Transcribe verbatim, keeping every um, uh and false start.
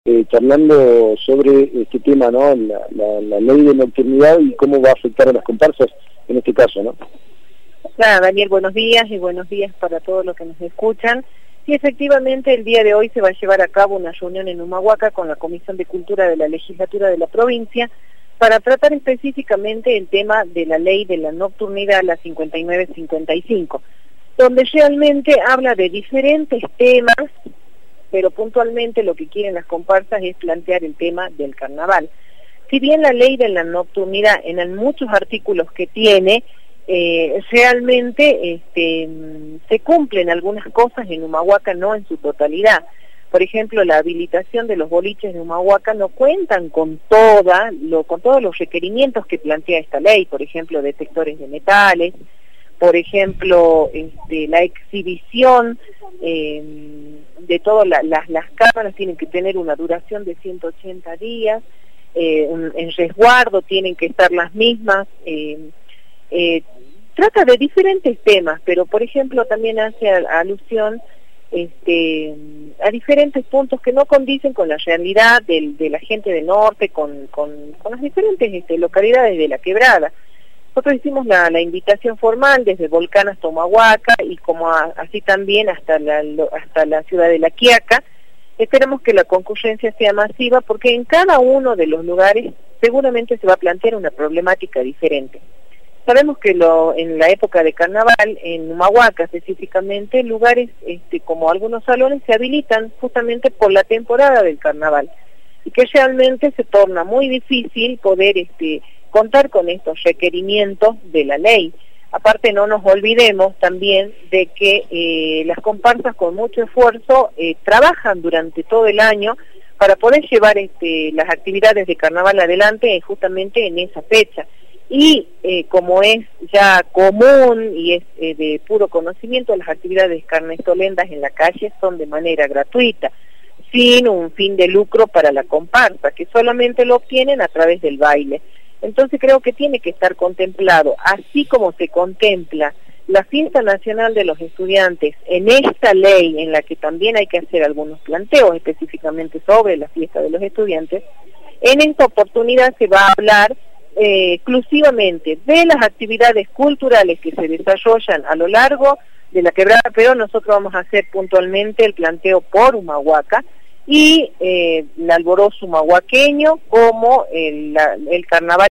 eh, charlando sobre este tema, ¿no? La, la, la ley de nocturnidad y cómo va a afectar a las comparsas en este caso, ¿no? Nada, Daniel, buenos días y buenos días para todos los que nos escuchan. Sí, efectivamente, el día de hoy se va a llevar a cabo una reunión en Humahuaca con la Comisión de Cultura de la Legislatura de la provincia para tratar específicamente el tema de la ley de la nocturnidad, la cincuenta y nueve cincuenta y cinco, donde realmente habla de diferentes temas, pero puntualmente lo que quieren las comparsas es plantear el tema del carnaval. Si bien la ley de la nocturnidad, en muchos artículos que tiene, eh, realmente este, se cumplen algunas cosas en Humahuaca, no en su totalidad. Por ejemplo, la habilitación de los boliches de Humahuaca no cuentan con toda, lo, con todos los requerimientos que plantea esta ley, por ejemplo, detectores de metales, por ejemplo, este, la exhibición eh, de todas la, las, las cámaras tienen que tener una duración de ciento ochenta días, eh, un, en resguardo tienen que estar las mismas, eh, eh, trata de diferentes temas, pero por ejemplo también hace alusión este, a diferentes puntos que no condicen con la realidad del, de la gente del norte, con, con, con las diferentes este, localidades de la quebrada. Nosotros hicimos la, la invitación formal desde Volcán hasta Humahuaca y como a, así también hasta la, hasta la ciudad de La Quiaca. Esperamos que la concurrencia sea masiva porque en cada uno de los lugares seguramente se va a plantear una problemática diferente. Sabemos que lo, en la época de carnaval, en Humahuaca específicamente, lugares este, como algunos salones se habilitan justamente por la temporada del carnaval y que realmente se torna muy difícil poder este, contar con estos requerimientos de la ley. Aparte no nos olvidemos también de que eh, las comparsas con mucho esfuerzo eh, trabajan durante todo el año para poder llevar este, las actividades de carnaval adelante eh, justamente en esa fecha. Y eh, como es ya común y es eh, de puro conocimiento, las actividades carnestolendas en la calle son de manera gratuita, sin un fin de lucro para la comparsa, que solamente lo obtienen a través del baile. Entonces creo que tiene que estar contemplado, así como se contempla la fiesta nacional de los estudiantes en esta ley, en la que también hay que hacer algunos planteos específicamente sobre la fiesta de los estudiantes, en esta oportunidad se va a hablar eh, exclusivamente de las actividades culturales que se desarrollan a lo largo de la quebrada, pero nosotros vamos a hacer puntualmente el planteo por Humahuaca, y eh, el alborozo humahuaqueño como el, la, el carnaval